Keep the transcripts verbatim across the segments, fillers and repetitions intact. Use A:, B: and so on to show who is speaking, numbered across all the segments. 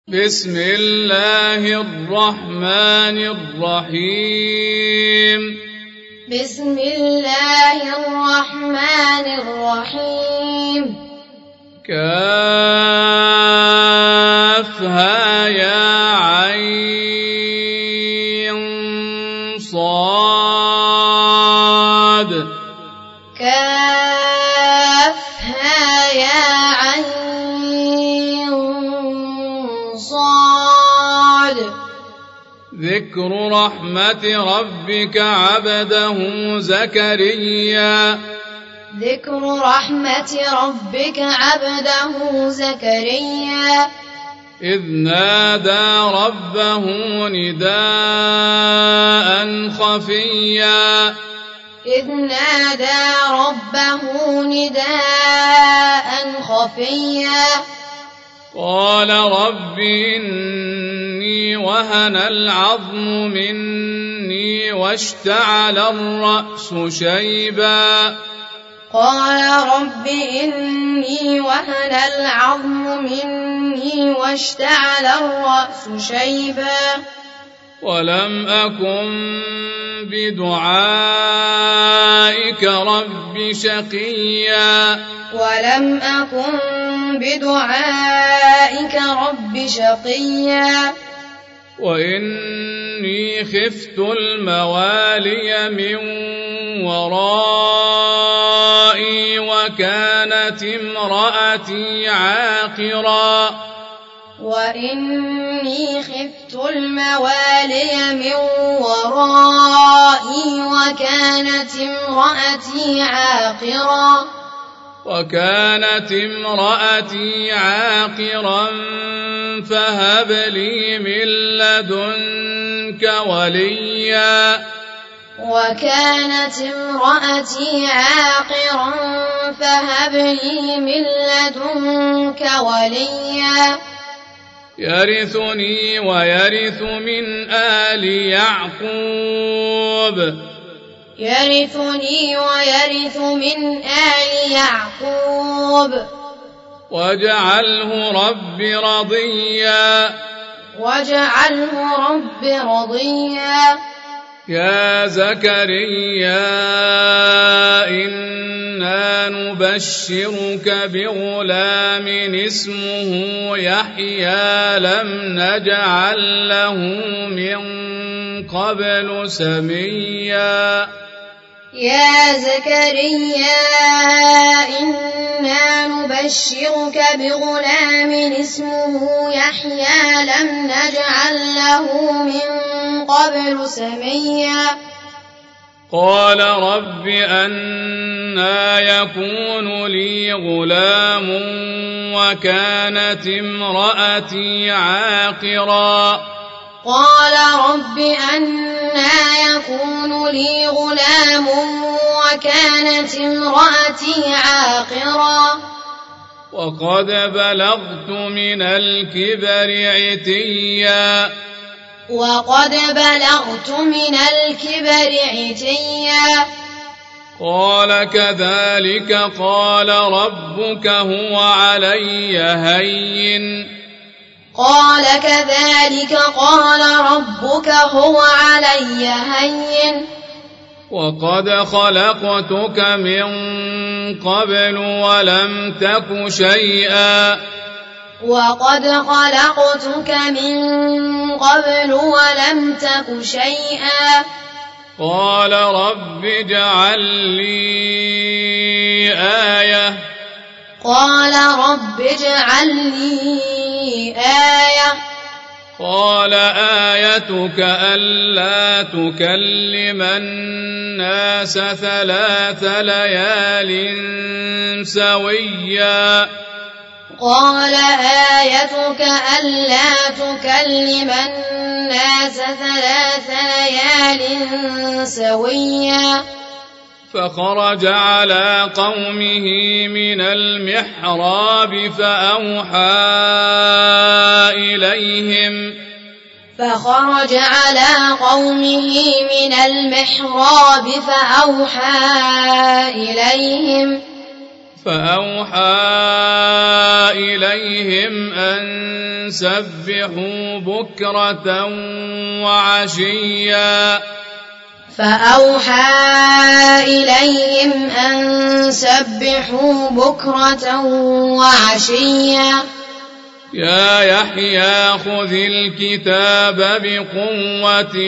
A: بسم الله الرحمن الرحيم
B: بسم الله الرحمن الرحيم
A: كافها يا عين صاد
B: كافها يا عين صاد
A: ذكر رحمة ربك عبده زكريا
B: ذكر رحمة ربك عبده زكريا
A: إذ نادى ربه نداء خفيا
B: إذ نادى ربه نداء خفيا
A: قال رب إني وهن العظم مني واشتعل الرأس شيبا
B: قال رب إني وهن العظم مني واشتعل الرأس شيبا
A: ولم أكن بدعائك رب شقيا
B: ولم أكن بدعائك رب شقيا
A: وإني خفت الموالي من ورائي وكانت امرأتي عاقرا
B: وإني خفت الموالي من ورائي وكانت امرأتي عاقرا
A: وكانت امرأتي عاقرا فهب لي من لدنك وليا
B: وكانت امرأتي عاقرا فهب لي من لدنك وليا
A: يرثني ويرث من آل يعقوب
B: يرثني ويرث من آل يعقوب
A: واجعله رب رضيا
B: واجعله رب رضيا
A: يا زكريا إنا نبشرك بغلام اسمه يحيى لم نجعل له من قبل سميا
B: يا زكريا إنا نبشرك بغلام اسمه يحيى لم نجعل له من قبل سميا
A: قال رب أنى يكون لي غلام وكانت امرأتي عاقرا
B: قال رب أنى يكون لي غلام وكانت امرأتي عاقرا
A: وقد بلغت من الكبر عتيا
B: وقد بلغت من الكبر عتيا
A: قال كذلك قال ربك هو علي هين
B: قال كذلك قال ربك هو علي هين
A: وقد خلقتك من قبل ولم تك شيئا
B: وقد خلقتك من قبل ولم تك شيئا
A: قال رب اجعل لي آية
B: قال رب اجعل لي آية
A: قال آيتك ألا تكلم الناس ثلاث ليال سويا
B: قال آيتك ألا تكلم الناس ثلاث ليال سويا
A: فخرج على قومه من المحراب فأوحى إليهم
B: فخرج على قومه من المحراب فأوحى إليهم
A: فأوحى إليهم أن سبحوا بكرة وعشيا
B: فأوحى إليهم أن سبحوا بكرة وعشيا
A: يا يحيى خذ الكتاب بقوة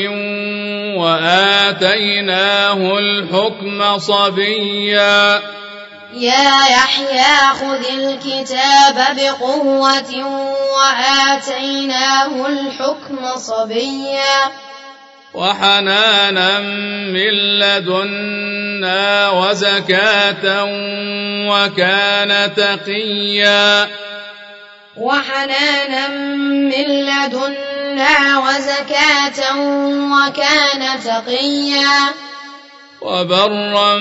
A: وآتيناه الحكم صبيا
B: يا يحيى خذ الكتاب بقوة وآتيناه الحكم صبيا
A: وحنانا من لدنا وزكاة وكان تقيا
B: وحنانا من لدنا وزكاة وكان تقيا
A: وبرا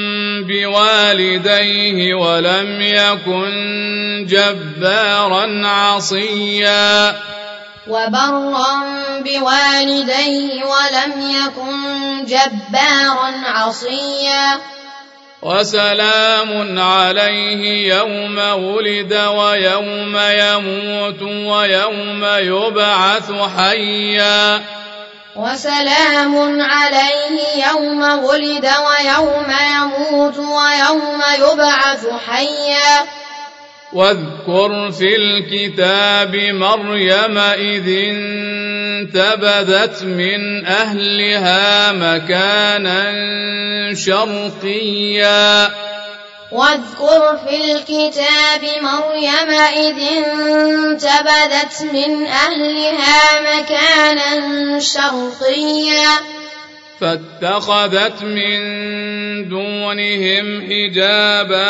A: بوالديه ولم يكن جبارا عصيا
B: وبرا بوالديه ولم يكن جبارا عصيا
A: وسلام عليه يوم ولد ويوم يموت ويوم يبعث حيا
B: وسلام عليه يوم ولد ويوم يموت ويوم يبعث حيا
A: واذكر في الكتاب مريم إذ انتبذت من أهلها مكانا شرقيا
B: واذكر في الكتاب مريم إذ انتبذت من أهلها مكانا شرقيا
A: فاتخذت من دونهم حجابا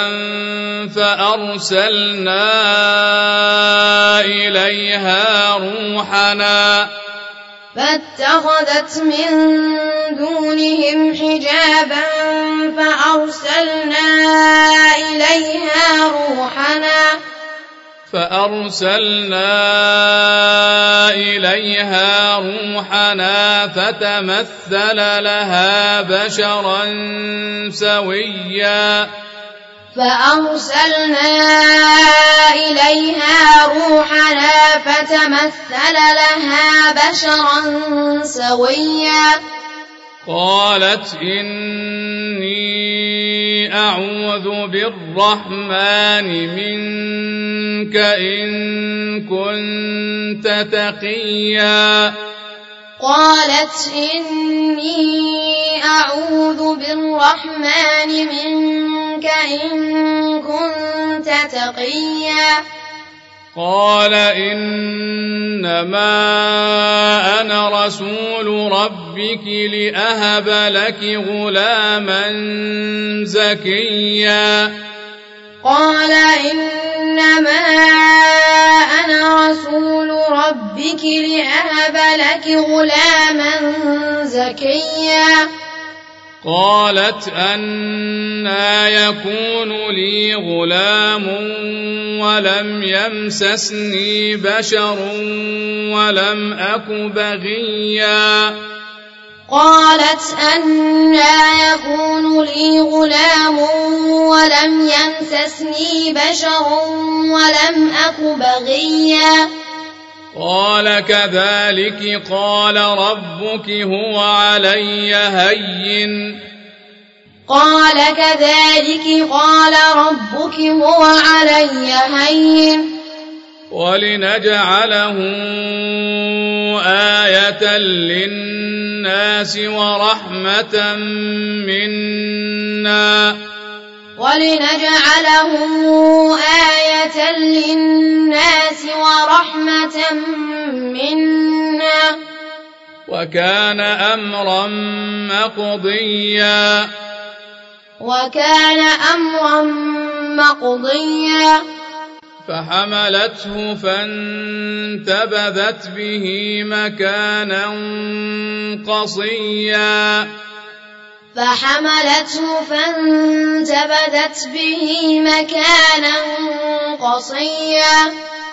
A: فأرسلنا إليها روحنا
B: فاتخذت من دونهم حجابا فأرسلنا إليها روحنا
A: فأرسلنا إليها روحنا فتمثل لها بشرا سويا
B: فأرسلنا إليها روحنا فتمثل لها بشرا سويا
A: قالت إني أعوذ بالرحمن منك إن كنت تقيا
B: قالت إني أعوذ بالرحمن منك إن كنت تقيا
A: قال إنما أنا رسول ربك لأهب لك غلاما زكيا
B: قال إنما أنا رسول ربك لأهب لك غلاما زكيا
A: قالت أنى يكون لي غلام ولم يمسسني بشر ولم أك بغيا
B: قالت أنى يكون لي غلام ولم يمسسني بشر ولم أك بغيا
A: قال كذلك قال ربك هو علي هين
B: قال كذلك قال ربك هو علي هين
A: ولنجعله آية للناس ورحمة منا
B: ولنجعله آية للناس ورحمة منا
A: وكان أمرا مقضيا
B: وكان أمرا مقضيا
A: فحملته فانتبذت به مكانا قصيا
B: فحملته فانتبذت به مكانا قصيا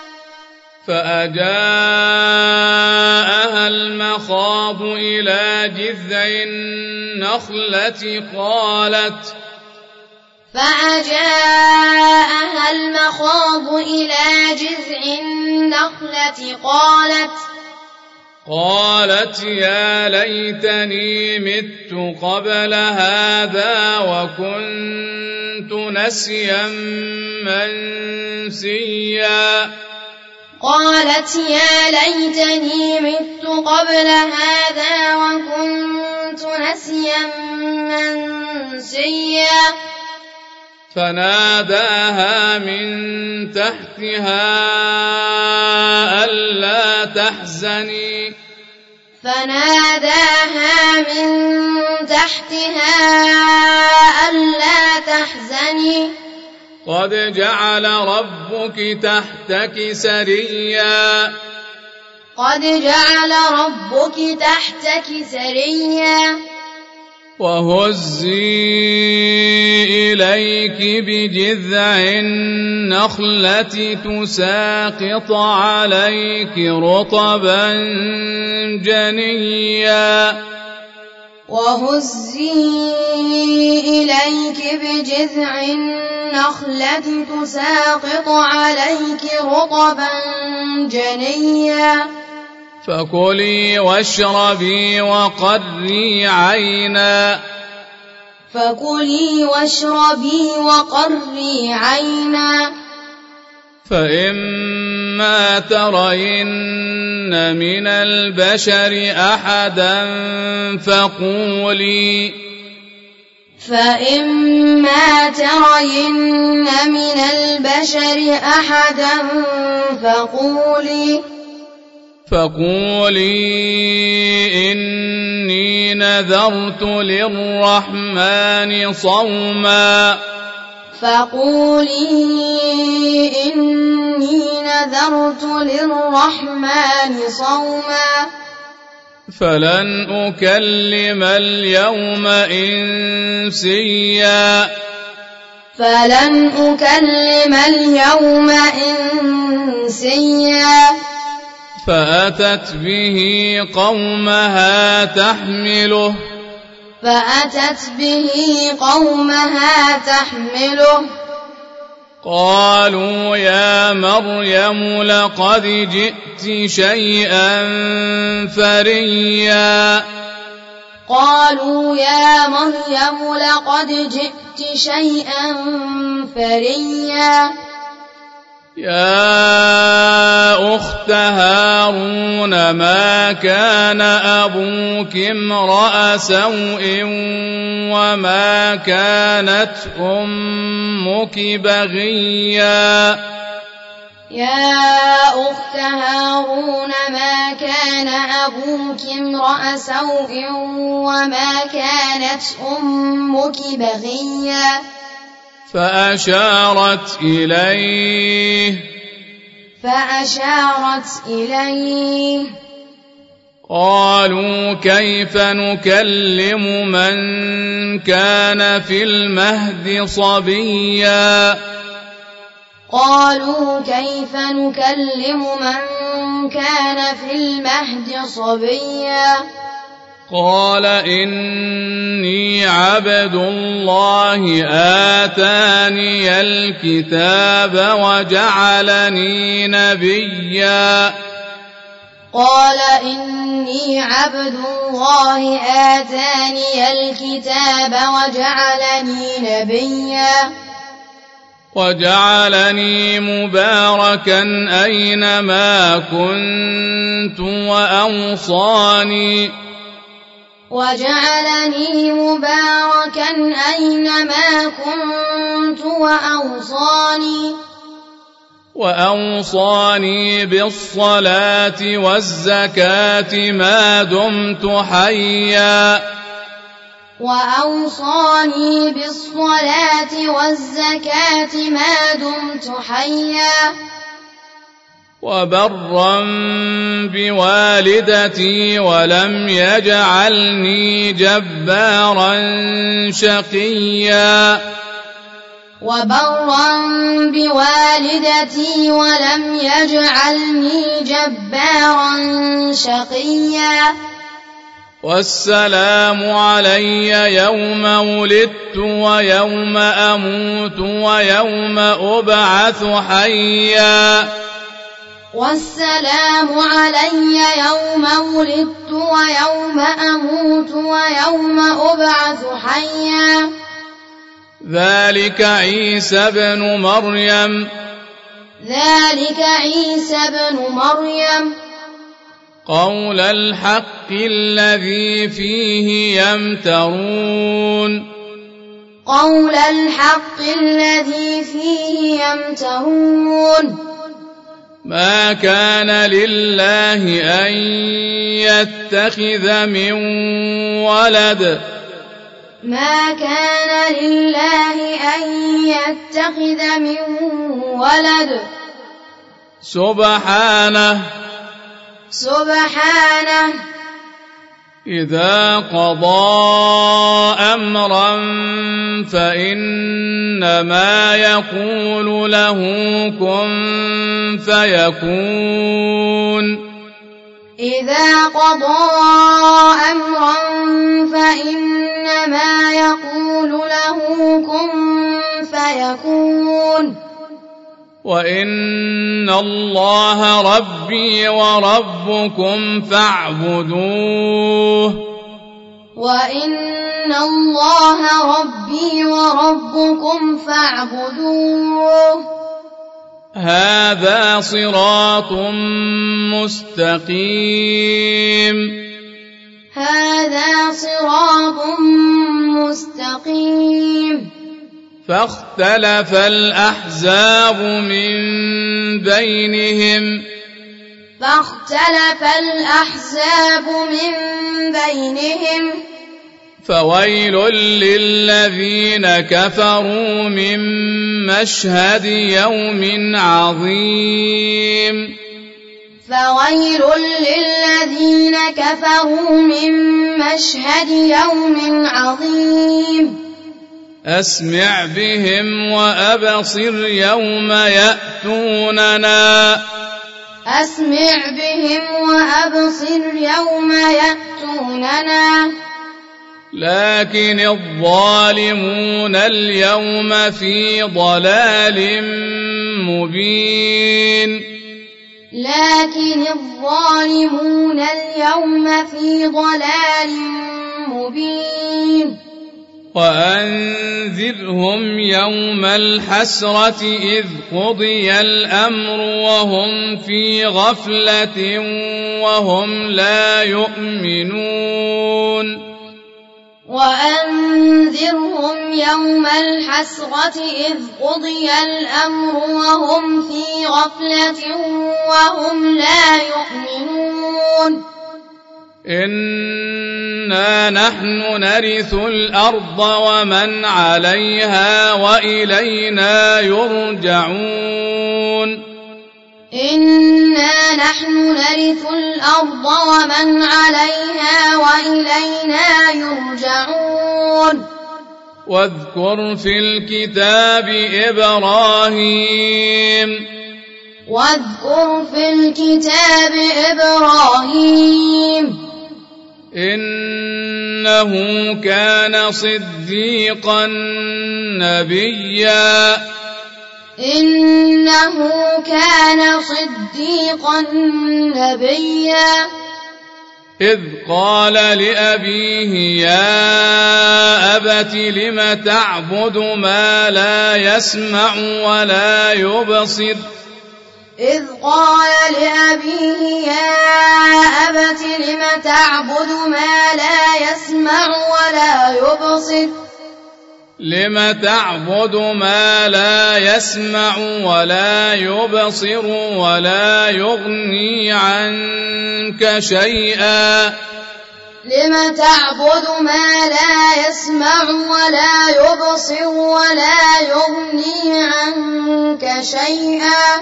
A: فأجاءها المخاض إلى جذع النخلة قالت
B: فأجاءها المخاض إلى جذع النخلة قالت
A: قالت يا ليتني مت قبل هذا وكنت نسيا منسيا
B: قالت يا ليتني مت قبل هذا وكنت نسيا منسيا
A: فناداها من تحتها ألا تحزني
B: فناداها من تحتها ألا تحزني
A: قد جعل ربك تحتك سريا
B: قد جعل ربك تحتك سريا
A: وهزي إليك بجذع النخلة تساقط عليك رطبا جنيا
B: وهزي إليك بجذع النخلة تساقط عليك رطبا جنيا
A: فكلي واشربي وقري عينا
B: فكلي واشربي وقري عينا
A: فإما ترين من البشر أحدا فقولي
B: فإما ترين من البشر أحدا فقولي
A: فقولي إني نذرت للرحمن صوما
B: فقولي إني نذرت للرحمن صوما
A: فلن أكلم اليوم إنسيا
B: فلن أكلم اليوم إنسيا
A: فأتت به قومها تحمله
B: فأتت به قومها تحمله
A: قالوا يا مريم لقد جئت شيئا فريا
B: قالوا يا مريم لقد جئت شيئا فريا
A: يا أخت هارون ما كان أبوك امرأ سوء وما كانت أمك بغيا
B: يا أخت هارون ما كان أبوك امرأ سوء وما كانت أمك بغيا
A: فأشارت إليه
B: فأشارت إليه
A: قالوا كيف نكلم من كان في المهد صبيا
B: قالوا كيف نكلم من كان في المهد صبيا
A: قال إني عبد الله آتاني الكتاب وجعلني نبيا
B: قال إني عبد الله آتاني الكتاب وجعلني نبيا
A: وجعلني مباركا أينما كنت وأوصاني
B: وجعلني مباركا أينما كنت وأوصاني
A: وأوصاني بالصلاة والزكاة ما دمت حيا
B: وأوصاني بالصلاة والزكاة ما دمت حيا
A: وبرا بوالدتي ولم يجعلني جبارا شقيا
B: وبرا بوالدتي ولم يجعلني جبارا شقيا
A: والسلام علي يوم ولدت ويوم أموت ويوم أبعث حيا
B: والسلام علي يوم ولدت ويوم أموت ويوم أبعث حيا
A: ذلك عيسى بن مريم
B: ذلك عيسى بن مريم
A: قول الحق الذي فيه يمترون
B: قول الحق الذي فيه يمترون
A: ما كان لله أن يتخذ من ولد
B: ما كان لله أن يتخذ من ولد
A: سبحانه
B: سبحانه
A: إذا قضى أمرا فإنما يقول له كن فيكون
B: إذا قضى أمرا فإنما يقول له كن فيكون
A: وإن الله ربي وربكم فاعبدوه
B: وإن الله ربي وربكم فاعبدوه
A: هذا صراط مستقيم
B: هذا صراط مستقيم
A: فاختلف الأحزاب من بينهم
B: فاختلف الأحزاب من بينهم
A: فويل للذين كفروا من مشهد يوم عظيم
B: فويل للذين كفروا من مشهد يوم عظيم
A: أسمع بهم وأبصر يوم يأتوننا
B: أسمع بهم وأبصر يوم يأتوننا
A: لكن الظالمون اليوم في ضلال مبين
B: لكن الظالمون اليوم في ضلال مبين
A: وأنذرهم يوم الحسرة إذ قضي الأمر وهم في غفلة وهم لا يؤمنون
B: وأنذرهم يوم الحسرة إذ قضي الأمر وهم في غفلة وهم لا يؤمنون
A: إنا نحن نرث الأرض ومن عليها وإلينا يرجعون
B: إنا نحن نرث الأرض ومن عليها وإلينا يرجعون
A: واذكر في الكتاب إبراهيم
B: واذكر في الكتاب إبراهيم
A: إنه كان صديقا نبيا
B: إنه كان صديقا نبيا
A: إذ قال لأبيه يا أبت لم تعبد ما لا يسمع ولا يبصر
B: إذ قال لأبيه يا أبت لم تعبد ما لا يسمع ولا يبصر
A: لم تعبد ما لا يسمع ولا يبصر ولا يغني عنك شيئا
B: لم تعبد ما لا يسمع ولا يبصر ولا يغني عنك شيئا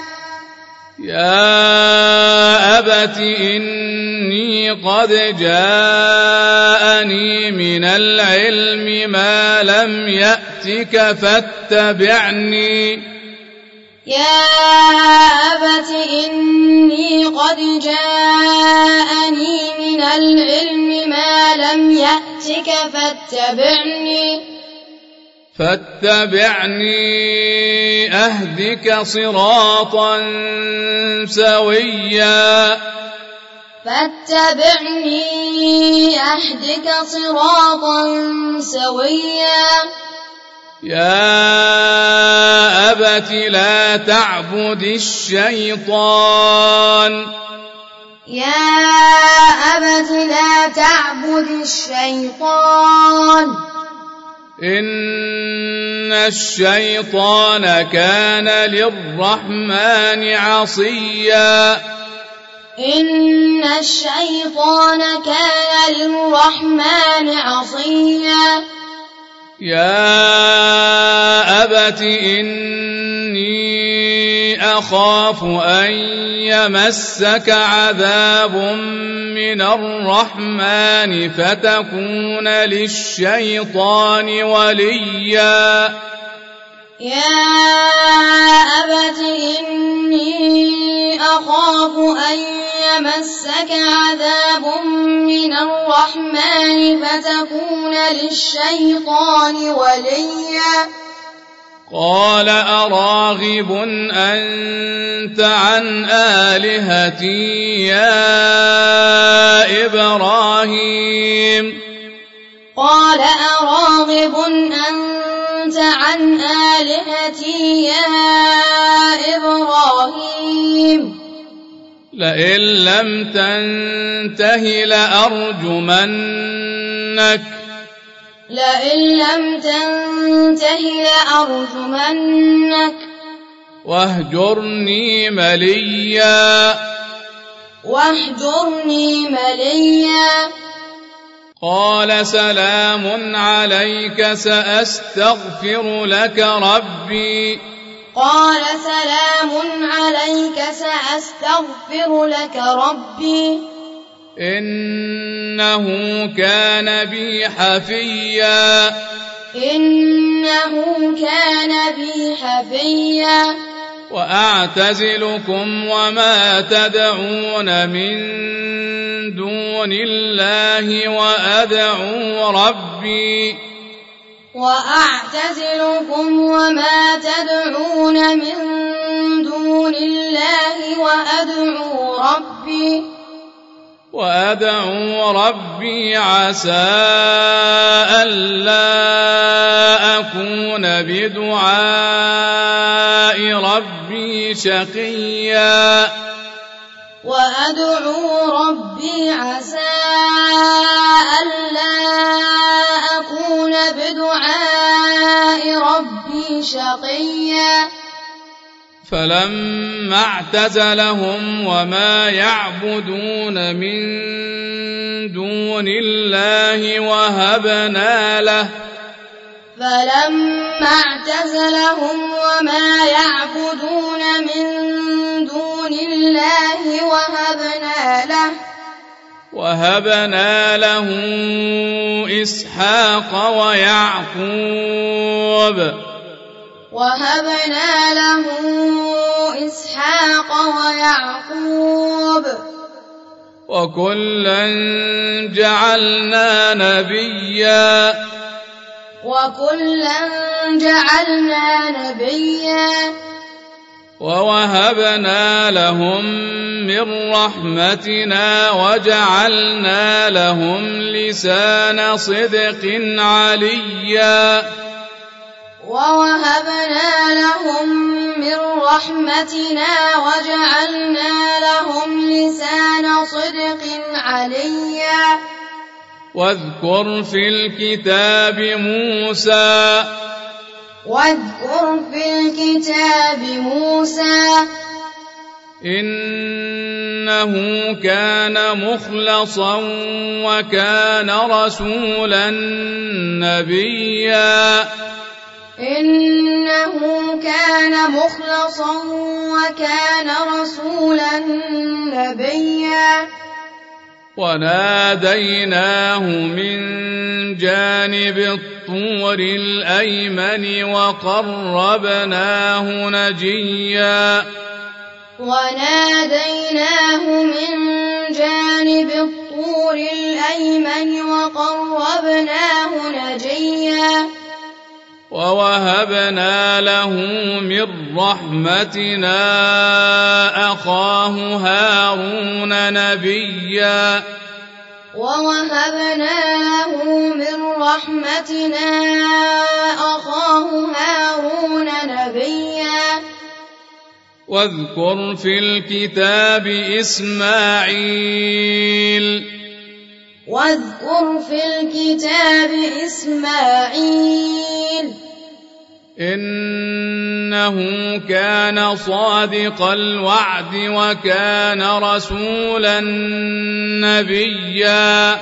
A: يا أبت إني قد جاءني من العلم ما لم يأتك فاتبعني
B: يا أبت إني قد جاءني من العلم ما أهدك فاتبعني
A: فاتبعني أهدك صراطا سويا
B: فاتبعني أهدك صراطا سويا
A: يا أبت لا تعبد الشيطان
B: يا أبت لا تعبد الشيطان
A: إن الشيطان كان للرحمن عصيا
B: إن الشيطان كان للرحمن عصيا
A: يا أبت إني أخاف أن يمسك عذاب من الرحمن فتكون للشيطان وليا
B: يا أبت إني أخاف أن يمسك عذاب من الرحمن فتكون للشيطان وليا
A: قال أراغب أنت عن آلهتي يا إبراهيم
B: قال أراغب أنت عن آلهتي يا إبراهيم
A: لئن لم تنته لأرجمنك
B: لئن لم تنته لأرجمنك
A: واهجرني مليا
B: واهجرني مليا
A: قال سلام عليك سأستغفر لك ربي
B: قال سلام عليك سأستغفر لك ربي
A: إنه كان بي حفيا
B: إنه كان بي حفيا
A: وأعتزلكم وما تدعون من دون الله وأدعو ربي
B: وأعتزلكم وما تدعون من دون الله وأدعو ربي
A: وأدعو ربي عسى ألا أكون بدعاء ربي شقيا
B: وأدعو ربي عسى ألا أكون بدعاء ربي شقيا
A: فلما اعتزلهم وما يعبدون من دون الله وهبنا له
B: فلما اعتزلهم وما يعبدون من دون الله وهبنا له
A: وهبنا له إسحاق ويعقوب
B: وهبنا له إسحاق ويعقوب
A: وكلا جعلنا نبيا
B: وكلا جعلنا نبيا
A: ووهبنا لهم من رحمتنا وجعلنا لهم لسان صدق عليا
B: ووهبنا لهم من رحمتنا وجعلنا لهم لسان صدق عليا
A: واذكر في الكتاب موسى
B: واذكر في الكتاب موسى
A: إنه كان مخلصا وكان رسولا نبيا
B: إنه كان مخلصا وكان رسولا نبيا
A: وناديناه من جانب الطور الأيمن وقربناه نجيا
B: وناديناه من جانب الطور الطور الأيمن وقربناه نجيا
A: ووهبنا له من رحمتنا أخاه هارون نبيا
B: ووهبنا له من رحمتنا أخاه هارون نبيا
A: واذكر في الكتاب إسماعيل
B: واذكر في الكتاب إسماعيل
A: إنه كان صادق الوعد وكان رسولا نبيا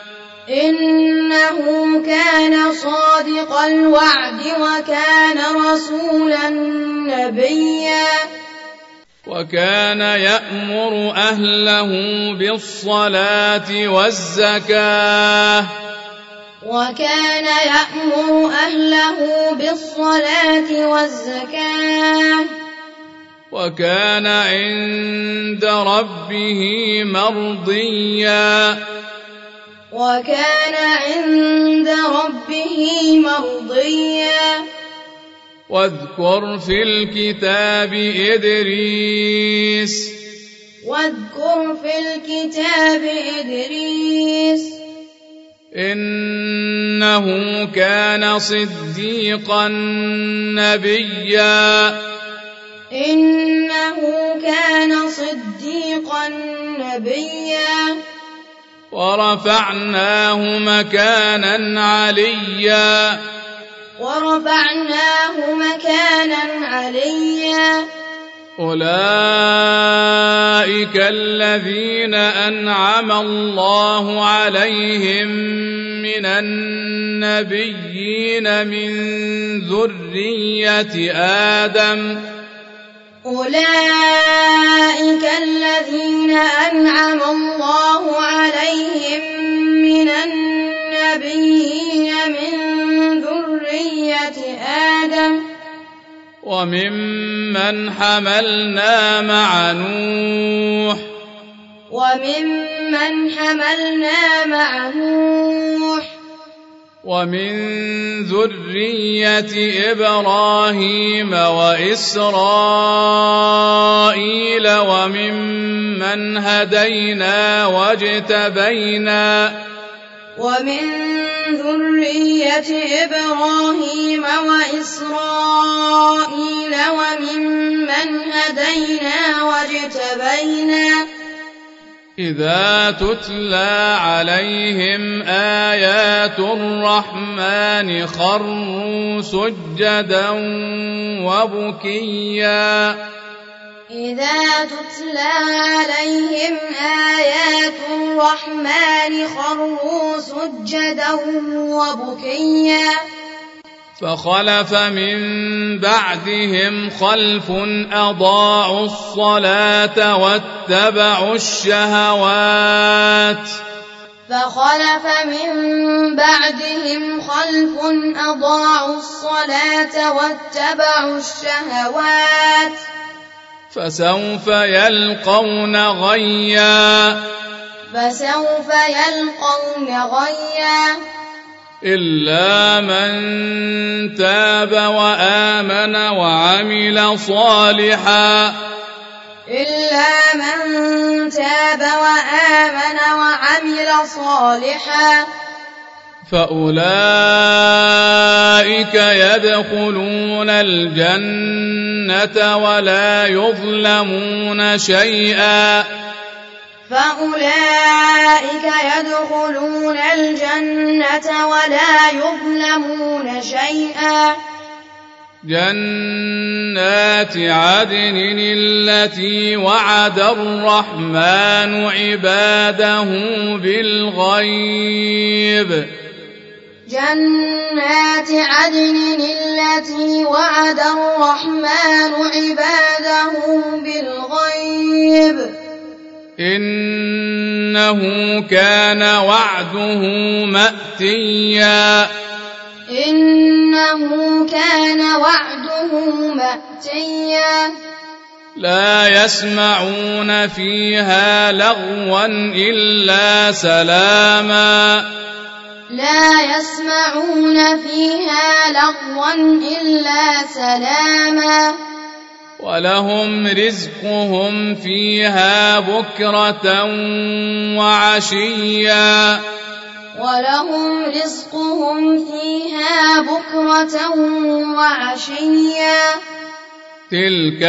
B: إنه كان صادق الوعد وكان رسولا نبيا
A: وكان يأمر أهله بالصلاة والزكاة
B: وكان يأمر أهله بالصلاة والزكاة
A: وكان عند ربه مرضيا
B: وكان عند ربه مرضيا
A: واذكر في الكتاب إدريس
B: واذكر في الكتاب إدريس
A: إنه كان صديقا نبيا
B: إنه كان صديقا نبيا
A: ورفعناه مكانا عليا
B: ورفعناه مكانا عليا
A: أولئك الذين أنعم الله عليهم من النبيين من ذرية آدم
B: أولئك الذين أنعم الله عليهم من النبيين من ذرية آدم
A: وممن حملنا مع نوح
B: وممن حملنا مع نوح
A: ومن ذرية إبراهيم وإسرائيل وممن هدينا واجتبينا
B: ومن ذرية إبراهيم وإسرائيل وممن هدينا واجتبينا
A: إذا تتلى عليهم آيات الرحمن خروا سجدا وبكيا
B: إذا تتلى عليهم آيات الرحمن خروا سجدا وبكيا
A: فخلف من بعدهم خلف أضاعوا الصلاة واتبعوا الشهوات
B: فخلف من بعدهم خلف أضاعوا الصلاة واتبعوا الشهوات
A: فسوف يلقون غيا
B: فسوف يلقون غيا
A: إلا من تاب وآمن وعمل صالحا
B: إلا من تاب وآمن وعمل صالحا
A: فأولئك يدخلون الجنة ولا يظلمون شيئا
B: فأولئك يدخلون الجنة ولا يظلمون شيئا
A: جنات عدن التي وعد الرحمن عباده بالغيب
B: جنات عدن التي وعد الرحمن عباده بالغيب
A: إنه كان وعده مأتيا
B: إنه كان وعده مأتيا
A: لا يسمعون فيها لغوا إلا سلاما
B: لا يسمعون فيها لغوا إلا سلاما
A: ولهم رزقهم فيها بكرة وعشيا
B: ولهم رزقهم فيها بكرة وعشيا
A: تلك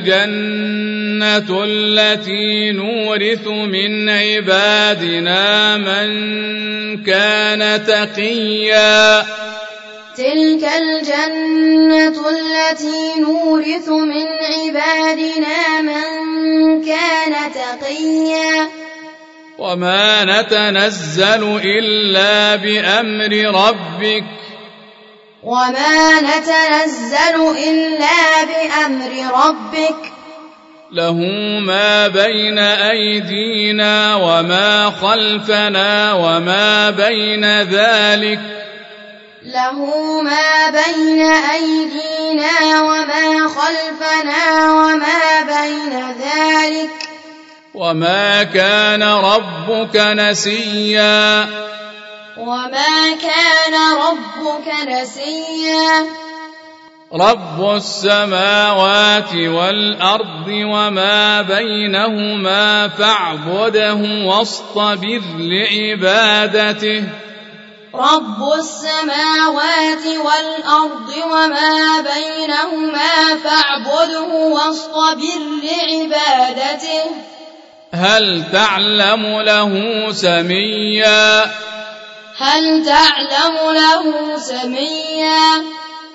A: الجنة التي نورث من عبادنا من كان تقيا
B: تلك الجنة التي نورث من عبادنا من كان تقيا
A: وما نتنزل إلا بأمر ربك
B: وما نتنزل إلا بأمر ربك
A: له ما بين أيدينا وما خلفنا وما بين ذلك
B: له ما بين أيدينا وما خلفنا وما بين ذلك
A: وما كان ربك نسيا
B: وما كان ربك نسيا
A: رب السماوات والأرض وما بينهما فاعبده واصطبر لعبادته
B: رب السماوات والأرض وما بينهما فاعبده واصطبر لعبادته
A: هل تعلم له سميا
B: هل تعلم له سميا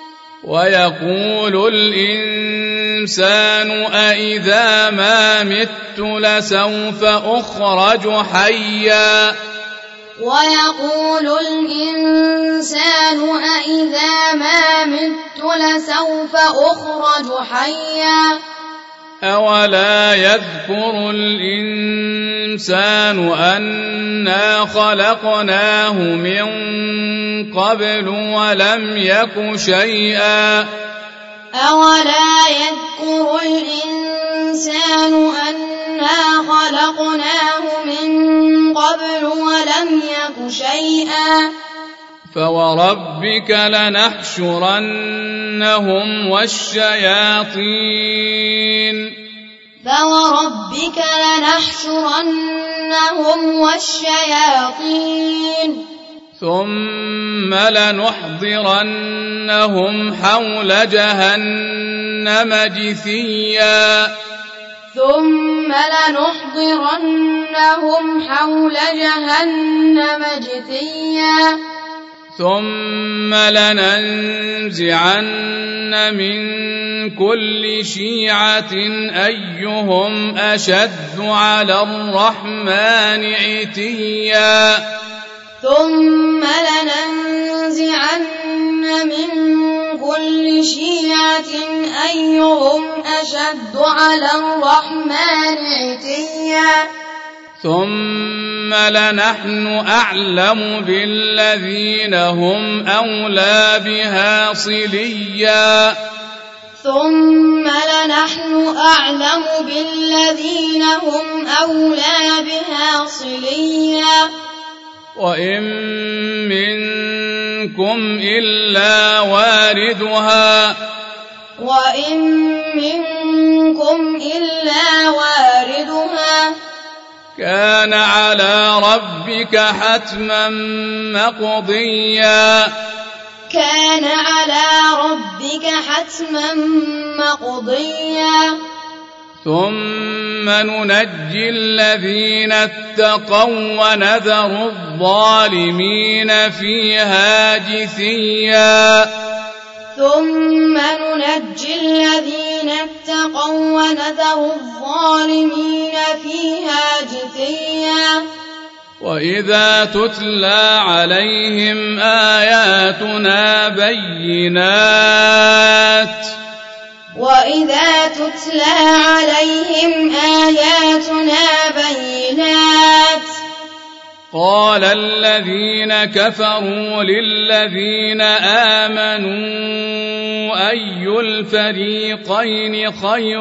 A: ويقول الإنسان أإذا ما مت لسوف أخرج حيا
B: ويقول الإنسان أإذا ما مت لسوف أخرج حيا
A: أولا يذكر الإنسان أنا خلقناه من قبل ولم يك شيئا
B: أولا يذكر الإنسان أنا خلقناه من قبل ولم يك شيئا
A: فوربك لنحشرنهم والشياطين
B: فوربك لنحشرنهم والشياطين
A: ثم لنحضرنهم حول جهنم جثيا
B: ثم لنحضرنهم حول جهنم جثيا
A: ثم لننزعن من كل شيعة أيهم أشد على الرحمن عتيا
B: ثم لننزعن من كل شيعة أيهم أشد على الرحمن عتيا
A: ثم لنحن أعلم بالذين هم أولى بها صليا
B: ثم لنحن أعلم بالذين هم أولى بها صليا
A: وإن منكم إلا واردها
B: وإن منكم إلا واردها
A: كان على ربك حتما مقضيا
B: كان على ربك حتما مقضيا
A: ثم ننجي الذين اتقوا ونذر الظالمين فيها جثيا
B: ثم ننجي الذين اتقوا ونذر الظالمين فيها جثيا
A: وإذا تتلى عليهم آياتنا بينات
B: وإذا تتلى عليهم آياتنا بينات
A: قال الذين كفروا للذين آمنوا أي الفريقين خير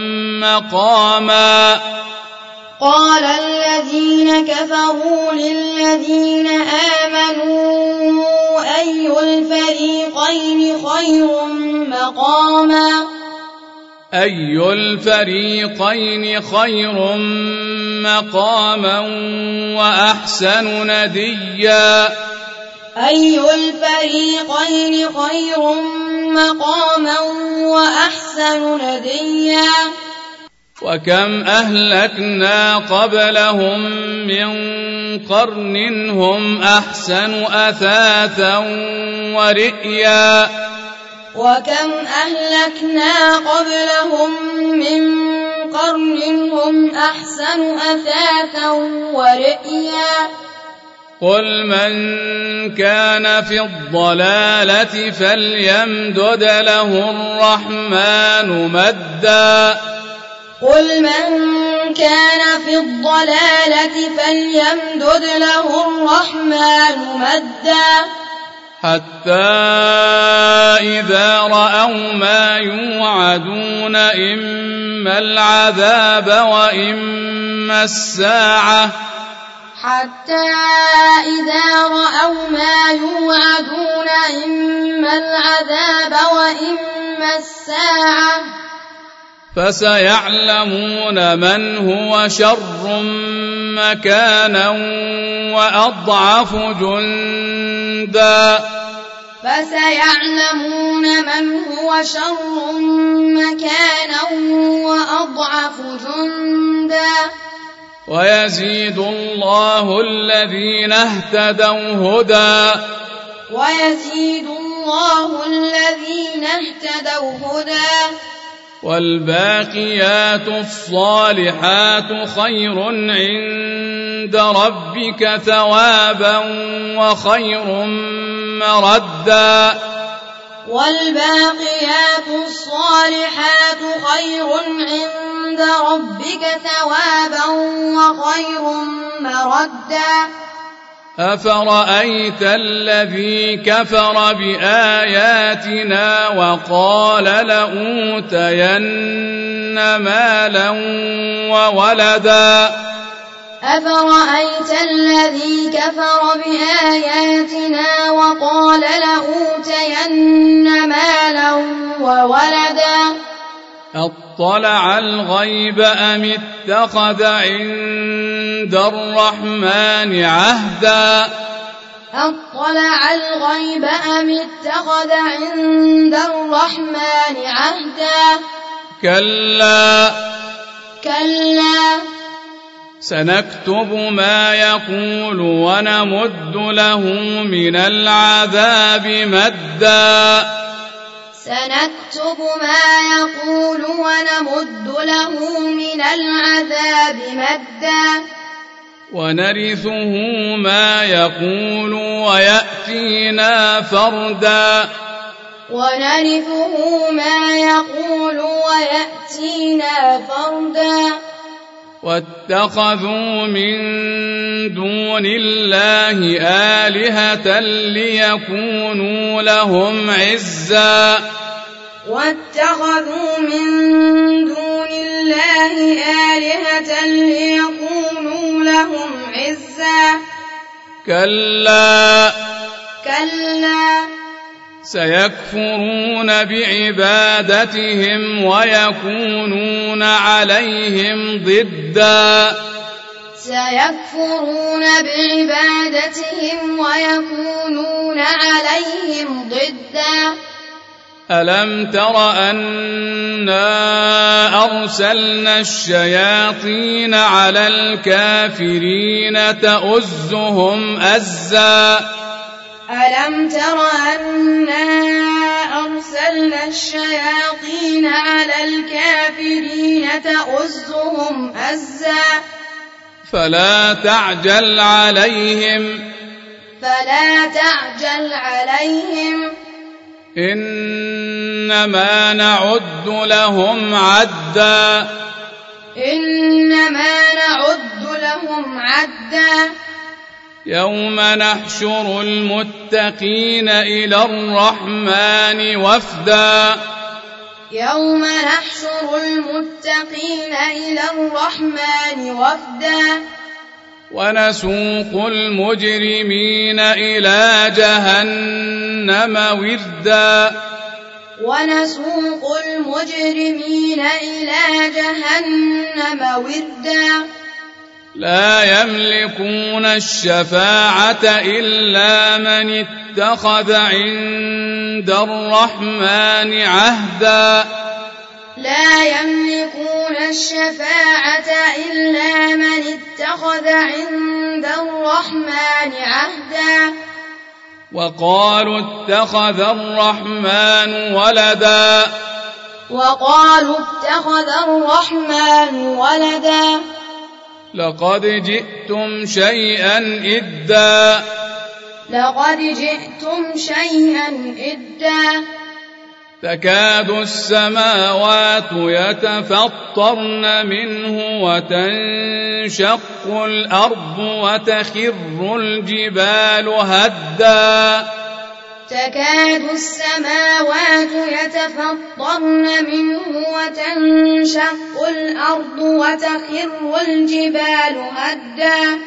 A: مقاما
B: قال الذين كفروا للذين آمنوا أي الفريقين خير مقاما
A: أي الفريقين خير مقاما وأحسن نديا
B: أي الفريقين خير مقاما وأحسن نديا
A: وكم أهلكنا قبلهم من قرن هم أحسن أثاثا ورئيا
B: وكم أهلكنا قبلهم من قرن هم أحسن أثاثا ورئيا
A: قل من كان في الضلالة فليمدد له الرحمن مدا
B: قل من كان في الضلالة فليمدد له الرحمن مدا
A: حتى إذا رأوا ما يوعدون إما العذاب وإما الساعة
B: حتى إذا رأوا ما يوعدون إما العذاب وإما الساعة
A: فسيعلمون من هو شر مكانا وأضعف جندا
B: فسيعلمون من هو شر مكانا وأضعف جندا
A: ويزيد الله الذين اهتدوا هدى
B: ويزيد الله الذين اهتدوا هدى
A: والباقيات الصالحات خير عند ربك ثوابا وخير مردا
B: والباقيات الصالحات خير عند ربك ثوابا وخير مردا
A: أفرأيت الذي كفر بآياتنا وقال لأوتين مالا وولدا
B: أفرأيت الذي كفر بآياتنا وقال لأوتين مالا وولدا
A: أطلع الغيب أم اتخذ عند الرحمن عهدا
B: أطلع الغيب أم اتخذ عند الرحمن عهدا
A: كلا
B: كلا
A: سنكتب ما يقول ونمد له من العذاب مدا
B: سنكتب ما يقول ونمد له من العذاب مدا
A: ونرثه ما يقول ويأتينا فردا
B: ونرثه ما يقول ويأتينا فردا
A: واتخذوا من دون الله آلهة ليكونوا لهم عزا
B: واتخذوا من دون الله آلهة ليكونوا لهم عزا
A: كلا
B: كلا
A: سيكفرون بعبادتهم ويكونون عليهم ضدا
B: سيكفرون بعبادتهم ويكونون عليهم ضدا
A: ألم تر أنا أرسلنا الشياطين على الكافرين تؤزهم أزا
B: ألم تر أنا أرسلنا الشياطين على الكافرين تؤزهم أزا
A: فلا تعجل عليهم
B: فلا تعجل عليهم
A: إنما نعد لهم عدا
B: إنما نعد لهم عدا
A: يوم نحشر المتقين إلى الرحمن وفدا
B: يوم نحشر المتقين إلى الرحمن وفدا
A: ونسوق المجرمين إلى جهنم وردا
B: ونسوق المجرمين إلى جهنم وردا
A: لا يملكون الشفاعة إلا من اتخذ عند الرحمن عهدا
B: لا يملكون الشفاعة إلا من اتخذ عند الرحمن عهدا
A: وقالوا اتخذ الرحمن ولدا
B: وقالوا اتخذ الرحمن ولدا
A: لقد جئتم شيئا إدا
B: لقد جئتم شيئا إدا
A: تكاد السماوات يتفطرن منه وتنشق الأرض وتخر الجبال هدا
B: تكاد السماوات يتفطرن منه وتنشق الأرض وتخر الجبال هدا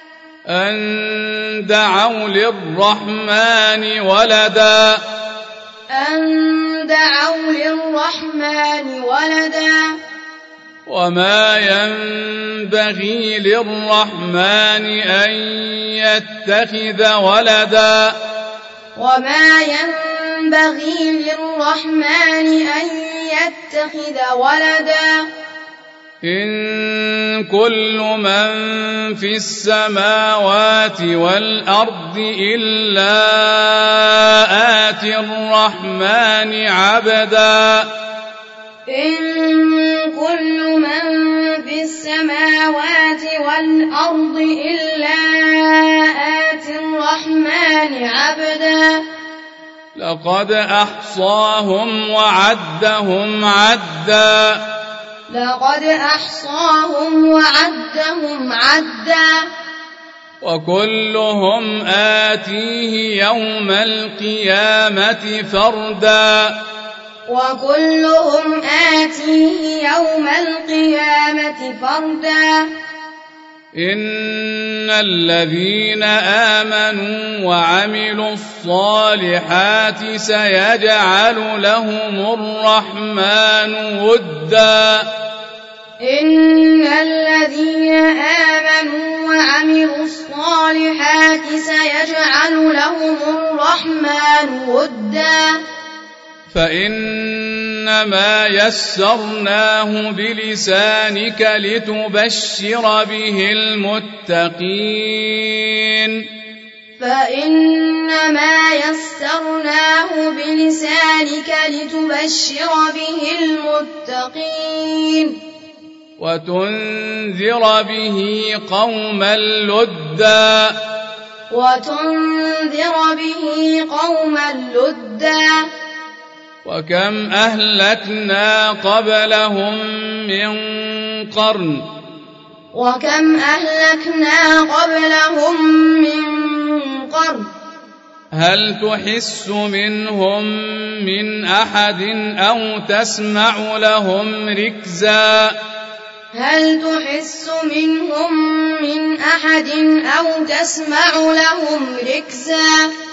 A: أن دعوا للرحمن ولدا
B: أن دعوا للرحمن ولدا
A: وما ينبغي للرحمن أن يتخذ ولدا
B: وما ينبغي للرحمن أن يتخذ ولدا
A: إن كل من في السماوات والأرض إلا آتي الرحمن عبدا
B: إن كل من في السماوات والأرض إلا آتي الرحمن عبدا
A: لقد أحصاهم وعدهم عدا
B: لقد أحصاهم وعدهم عدا
A: وكلهم آتيه يوم القيامة فردا
B: وكلهم آتيه يوم القيامة فردا
A: إن الذين آمنوا وعملوا الصالحات سيجعل لهم الرحمن ودا
B: إن الذين آمنوا وعملوا الصالحات سيجعل لهم الرحمن ودا
A: فإنما يسرناه بلسانك لتبشر به المتقين
B: فإنما يسرناه بلسانك لتبشر به المتقين
A: وتنذر به قوما لدا
B: وتنذر به قوما لدا
A: وكم أهلكنا قبلهم من قرن
B: وكم أهلكنا قبلهم من قرن
A: هل تحس منهم من أحد أو تسمع لهم ركزا
B: هل تحس منهم من أحد أو تسمع لهم ركزا